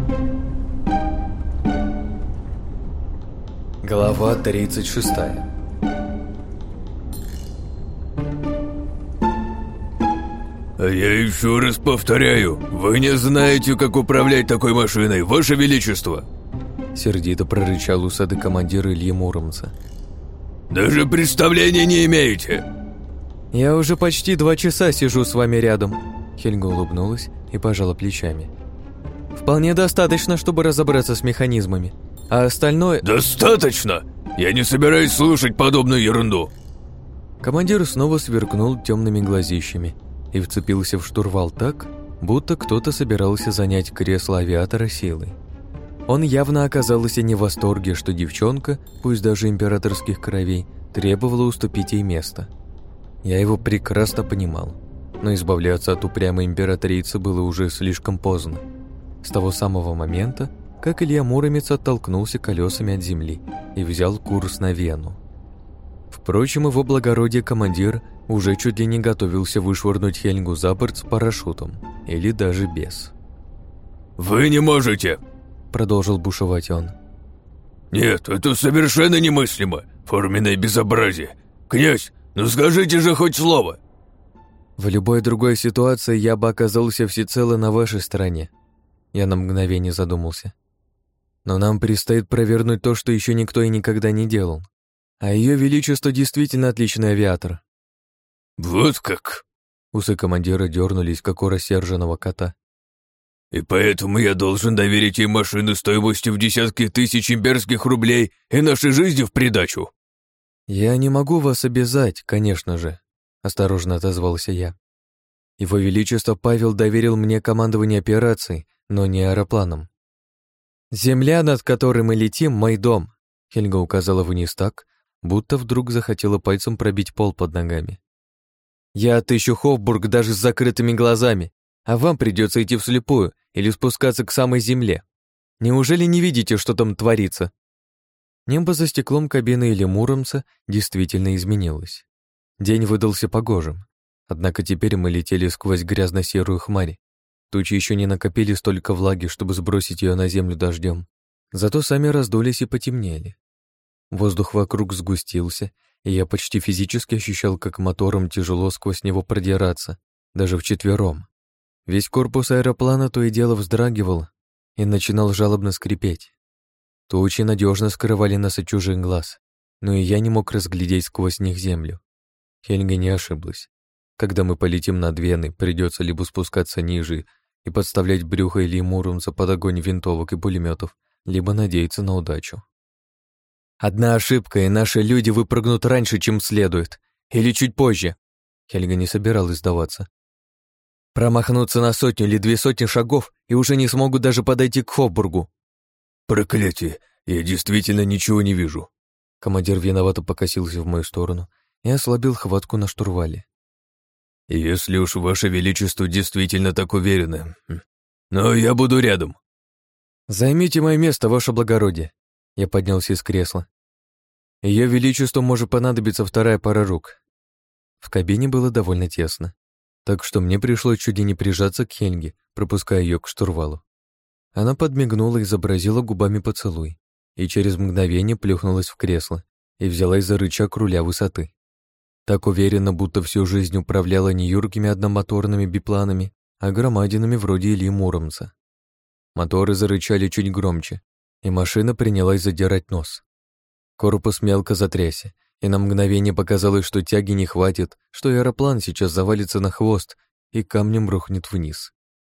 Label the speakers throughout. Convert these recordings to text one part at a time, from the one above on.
Speaker 1: Глава 36.
Speaker 2: А я еще раз повторяю, вы не знаете, как управлять такой машиной, Ваше Величество!»
Speaker 1: Сердито прорычал усатый командир Ильи Муромца.
Speaker 2: «Даже представления не имеете!»
Speaker 1: «Я уже почти 2 часа сижу с вами рядом», — Хельга улыбнулась и пожала плечами. «Вполне достаточно, чтобы разобраться с механизмами, а остальное...»
Speaker 2: «Достаточно! Я не собираюсь слушать подобную ерунду!»
Speaker 1: Командир снова сверкнул темными глазищами и вцепился в штурвал так, будто кто-то собирался занять кресло авиатора силой. Он явно оказался не в восторге, что девчонка, пусть даже императорских кровей, требовала уступить ей место. Я его прекрасно понимал, но избавляться от упрямой императрицы было уже слишком поздно. С того самого момента, как Илья Муромец оттолкнулся колесами от земли и взял курс на Вену. Впрочем, его благородие командир уже чуть ли не готовился вышвырнуть Хельгу за борт с парашютом, или даже без.
Speaker 2: «Вы не можете!»
Speaker 1: — продолжил бушевать он.
Speaker 2: «Нет, это совершенно немыслимо! Форменное безобразие! Князь, ну скажите же хоть слово!»
Speaker 1: «В любой другой ситуации я бы оказался всецело на вашей стороне», — я на мгновение задумался. «Но нам предстоит провернуть то, что еще никто и никогда не делал. А Ее Величество действительно отличный авиатор».
Speaker 2: «Вот как!»
Speaker 1: Усы командира дернулись, как у рассерженного кота.
Speaker 2: «И поэтому я должен доверить ей машину стоимостью в десятки тысяч имперских рублей и нашей жизни в придачу?»
Speaker 1: «Я не могу вас обязать, конечно же», — осторожно отозвался я. «Его Величество Павел доверил мне командование операцией, но не аэропланом. Земля, над которой мы летим, мой дом», — Хельга указала вниз так, будто вдруг захотела пальцем пробить пол под ногами. «Я отыщу Хофбург даже с закрытыми глазами, а вам придется идти вслепую или спускаться к самой земле. Неужели не видите, что там творится?» Небо за стеклом кабины Ильи Муромца действительно изменилось. День выдался погожим, однако теперь мы летели сквозь грязно-серую хмарь. Тучи еще не накопили столько влаги, чтобы сбросить ее на землю дождем, зато сами раздулись и потемнели. Воздух вокруг сгустился, и я почти физически ощущал, как мотором тяжело сквозь него продираться, даже вчетвером. Весь корпус аэроплана то и дело вздрагивал и начинал жалобно скрипеть. Тучи надежно скрывали нас от чужих глаз, но и я не мог разглядеть сквозь них землю. Хельга не ошиблась. Когда мы полетим над Веной, придется либо спускаться ниже и подставлять брюхо Ильи Муромца под огонь винтовок и пулеметов, либо надеяться на удачу. «Одна ошибка, и наши люди выпрыгнут раньше, чем следует. Или чуть позже». Хельга не собиралась сдаваться. «Промахнуться на 100 или 200 шагов и уже не смогут даже подойти к Хофбургу».
Speaker 2: «Проклятие! Я действительно ничего не вижу!»
Speaker 1: Командир виновато покосился в мою сторону и ослабил хватку на штурвале.
Speaker 2: «Если уж Ваше Величество действительно так уверены, но я буду рядом».
Speaker 1: «Займите мое место, Ваше Благородие». Я поднялся из кресла. Ее Величеству может понадобиться вторая пара рук. В кабине было довольно тесно, так что мне пришлось чуть ли не прижаться к Хельге, пропуская ее к штурвалу. Она подмигнула, изобразила губами поцелуй и через мгновение плюхнулась в кресло и взялась за рычаг руля высоты. Так уверенно, будто всю жизнь управляла не юркими одномоторными бипланами, а громадинами вроде Ильи Муромца. Моторы зарычали чуть громче, и машина принялась задирать нос. Корпус мелко затрясся, и на мгновение показалось, что тяги не хватит, что аэроплан сейчас завалится на хвост и камнем рухнет вниз.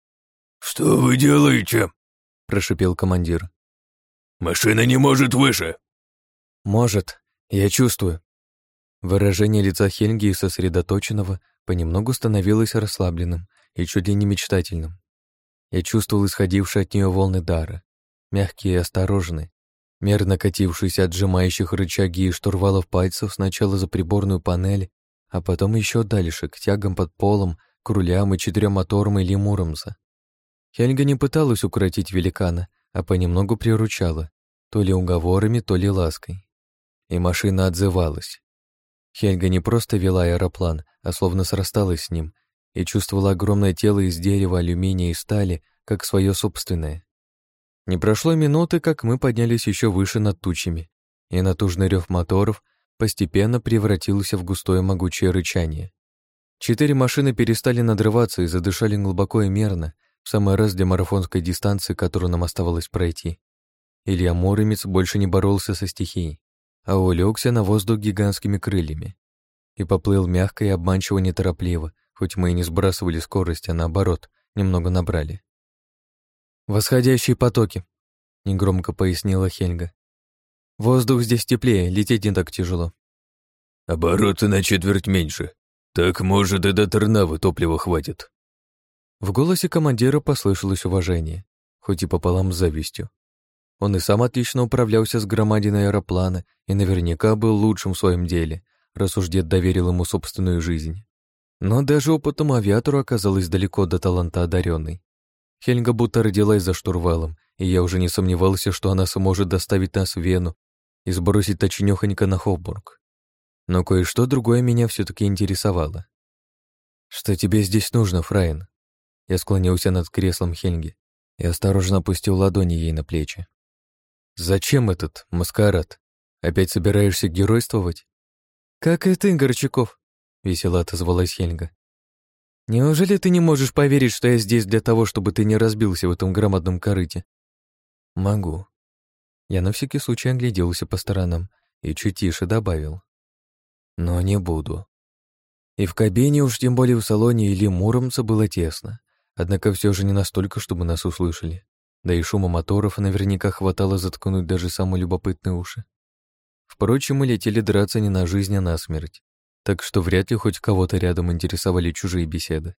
Speaker 2: «Что вы делаете?» — прошипел командир. «Машина не может выше!»
Speaker 1: «Может, я чувствую». Выражение лица Хельги и сосредоточенного понемногу становилось расслабленным и чуть ли не мечтательным. Я чувствовал исходившие от нее волны дара, мягкие и осторожные, мерно катившиеся от сжимающих рычаги и штурвалов пальцев сначала за приборную панель, а потом еще дальше, к тягам под полом, к рулям и 4 моторам Ильи Муромца. Хельга не пыталась укротить великана, а понемногу приручала, то ли уговорами, то ли лаской. И машина отзывалась. Хельга не просто вела аэроплан, а словно срасталась с ним и чувствовала огромное тело из дерева, алюминия и стали, как свое собственное. Не прошло минуты, как мы поднялись еще выше над тучами, и натужный рев моторов постепенно превратился в густое могучее рычание. 4 машины перестали надрываться и задышали глубоко и мерно, в самый раз для марафонской дистанции, которую нам оставалось пройти. Илья Муромец больше не боролся со стихией, а улегся на воздух гигантскими крыльями и поплыл мягко и обманчиво неторопливо, хоть мы и не сбрасывали скорость, а наоборот, немного набрали. «Восходящие потоки», — негромко пояснила Хельга. «Воздух здесь теплее, лететь не так тяжело».
Speaker 2: «Обороты на четверть меньше. Так, может, и до Торнавы топлива хватит».
Speaker 1: В голосе командира послышалось уважение, хоть и пополам с завистью. Он и сам отлично управлялся с громадиной аэроплана и наверняка был лучшим в своем деле, раз уж дед доверил ему собственную жизнь. Но даже опытному авиатору оказалось далеко до таланта одаренной. Хельга будто родилась за штурвалом, и я уже не сомневался, что она сможет доставить нас в Вену и сбросить точнёхонько на Хоббург. Но кое-что другое меня все-таки интересовало. «Что тебе здесь нужно, Фраин?» Я склонился над креслом Хельги и осторожно опустил ладони ей на плечи. «Зачем этот маскарад? Опять собираешься геройствовать?» «Как и ты, Горчаков», — весело отозвалась Хельга. «Неужели ты не можешь поверить, что я здесь для того, чтобы ты не разбился в этом громадном корыте?» «Могу». Я на всякий случай огляделся по сторонам и чуть тише добавил. «Но не буду». И в кабине, уж тем более в салоне Ильи Муромца, было тесно, однако все же не настолько, чтобы нас услышали. Да и шума моторов наверняка хватало заткнуть даже самые любопытные уши. Впрочем, мы летели драться не на жизнь, а на смерть, так что вряд ли хоть кого-то рядом интересовали чужие беседы.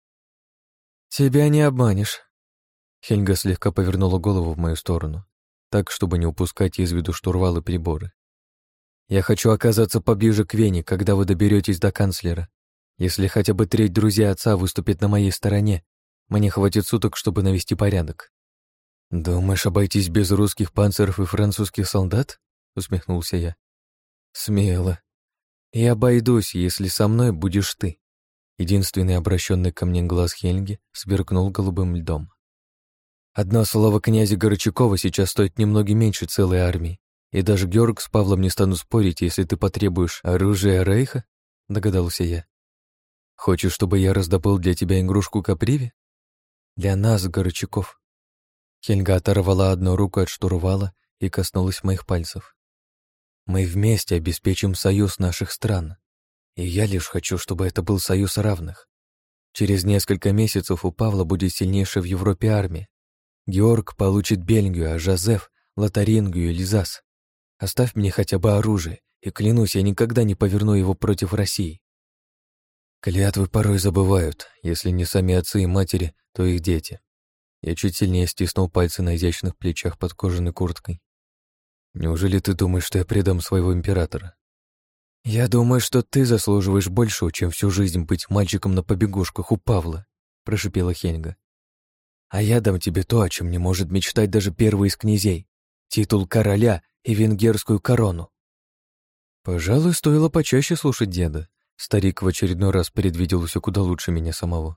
Speaker 1: «Тебя не обманешь». Хельга слегка повернула голову в мою сторону, так, чтобы не упускать из виду штурвал и приборы. «Я хочу оказаться поближе к Вене, когда вы доберетесь до канцлера. Если хотя бы треть друзей отца выступит на моей стороне, мне хватит суток, чтобы навести порядок». «Думаешь обойтись без русских панциров и французских солдат?» — усмехнулся я. «Смело. И обойдусь, если со мной будешь ты». Единственный обращенный ко мне глаз Хельги сверкнул голубым льдом. «Одно слово князя Горчакова сейчас стоит немного меньше целой армии, и даже Георг с Павлом не станут спорить, если ты потребуешь оружия Рейха», — догадался я. «Хочешь, чтобы я раздобыл для тебя игрушку Каприви?» «Для нас, Горчаков». Хельга оторвала одну руку от штурвала и коснулась моих пальцев. «Мы вместе обеспечим союз наших стран, и я лишь хочу, чтобы это был союз равных. Через несколько месяцев у Павла будет сильнейшая в Европе армия. Георг получит Бельгию, а Жозеф — Лотарингию и Лизас. Оставь мне хотя бы оружие, и клянусь, я никогда не поверну его против России». Клятвы порой забывают, если не сами отцы и матери, то их дети. Я чуть сильнее стиснул пальцы на изящных плечах под кожаной курткой. «Неужели ты думаешь, что я предам своего императора?» «Я думаю, что ты заслуживаешь большего, чем всю жизнь быть мальчиком на побегушках у Павла», — прошипела Хельга. «А я дам тебе то, о чем не может мечтать даже первый из князей — титул короля и венгерскую корону». Пожалуй, стоило почаще слушать деда. Старик в очередной раз предвидел все куда лучше меня самого.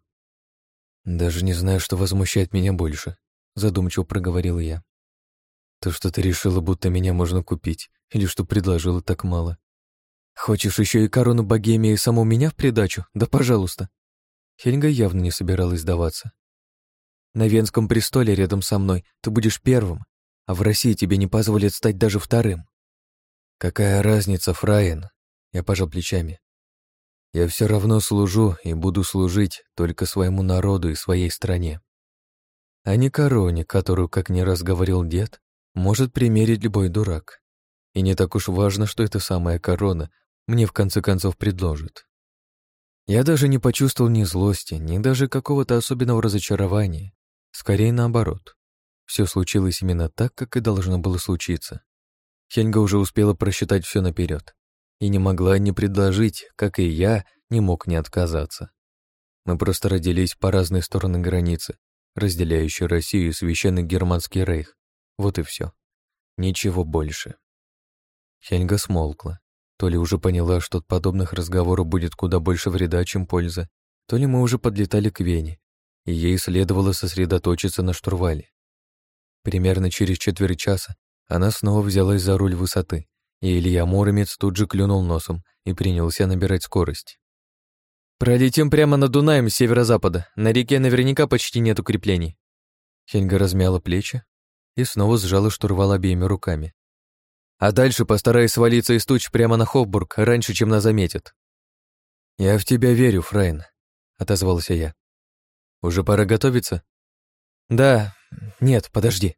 Speaker 1: «Даже не знаю, что возмущает меня больше», — задумчиво проговорил я. «То, что ты решила, будто меня можно купить, или что предложила так мало. Хочешь еще и корону Богемии саму меня в придачу? Да пожалуйста». Хельга явно не собиралась сдаваться. «На Венском престоле рядом со мной ты будешь первым, а в России тебе не позволят стать даже вторым». «Какая разница, Фраин?» Я пожал плечами. «Я все равно служу и буду служить только своему народу и своей стране. А не короне, которую, как не раз говорил дед, может примерить любой дурак. И не так уж важно, что эта самая корона мне в конце концов предложит». Я даже не почувствовал ни злости, ни даже какого-то особенного разочарования. Скорее наоборот. Все случилось именно так, как и должно было случиться. Хельга уже успела просчитать все наперед и не могла не предложить, как и я не мог не отказаться. Мы просто родились по разные стороны границы, разделяющей Россию и священный германский рейх. Вот и все. Ничего больше. Хельга смолкла. То ли уже поняла, что от подобных разговоров будет куда больше вреда, чем пользы, то ли мы уже подлетали к Вене, и ей следовало сосредоточиться на штурвале. Примерно через четверть часа она снова взялась за руль высоты, и Илья Муромец тут же клюнул носом и принялся набирать скорость. «Пролетим прямо над Дунаем с северо-запада. На реке наверняка почти нет укреплений». Хельга размяла плечи и снова сжала штурвал обеими руками. «А дальше постараюсь свалиться из туч прямо на Хофбург раньше, чем нас заметят». «Я в тебя верю, Фрейн», — отозвался я. «Уже пора готовиться?» «Да, нет, подожди».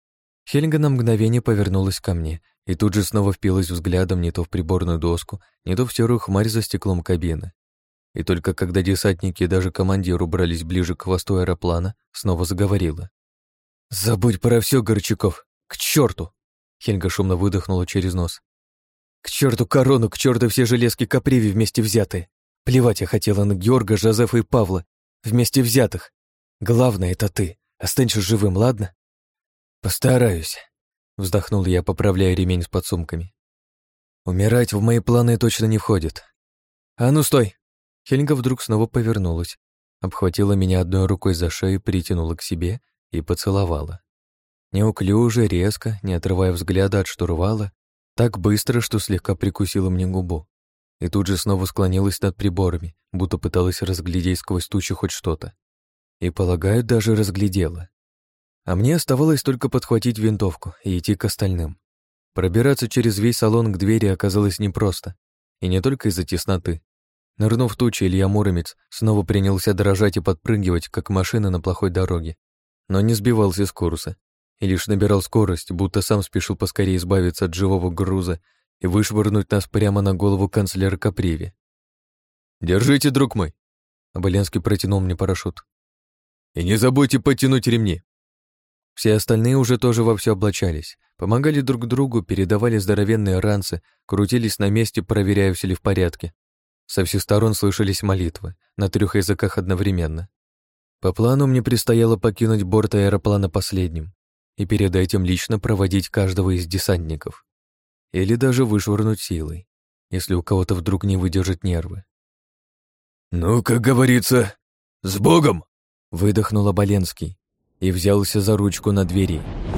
Speaker 1: Хельга на мгновение повернулась ко мне и тут же снова впилась взглядом не то в приборную доску, не то в серую хмарь за стеклом кабины. И только когда десантники и даже командир убрались ближе к хвосту аэроплана, снова заговорила. «Забудь про все, Горчаков! К черту!» Хельга шумно выдохнула через нос. «К черту корону, к черту все железки Каприви вместе взятые! Плевать я хотела на Георга, Жозефа и Павла, вместе взятых! Главное — это ты! Останься живым, ладно?» «Постараюсь», — вздохнул я, поправляя ремень с подсумками. «Умирать в мои планы точно не входит». «А ну, стой!» Хельга вдруг снова повернулась, обхватила меня одной рукой за шею, притянула к себе и поцеловала. Неуклюже, резко, не отрывая взгляда от штурвала, так быстро, что слегка прикусила мне губу. И тут же снова склонилась над приборами, будто пыталась разглядеть сквозь тучу хоть что-то. И, полагаю, даже разглядела. А мне оставалось только подхватить винтовку и идти к остальным. Пробираться через весь салон к двери оказалось непросто. И не только из-за тесноты. Нырнув в тучи, Илья Муромец снова принялся дрожать и подпрыгивать, как машина на плохой дороге. Но не сбивался с курса. И лишь набирал скорость, будто сам спешил поскорее избавиться от живого груза и вышвырнуть нас прямо на голову канцлера Каприви. «Держите, друг мой!» Оболенский протянул мне парашют. «И не забудьте подтянуть ремни!» Все остальные уже тоже вовсю облачались, помогали друг другу, передавали здоровенные ранцы, крутились на месте, проверяя, все ли в порядке. Со всех сторон слышались молитвы, на 3 языках одновременно. По плану мне предстояло покинуть борт аэроплана последним и перед этим лично проводить каждого из десантников. Или даже вышвырнуть силой, если у кого-то вдруг не выдержат нервы.
Speaker 2: «Ну, как говорится, с Богом!»
Speaker 1: Выдохнул Оболенский и взялся за ручку на двери.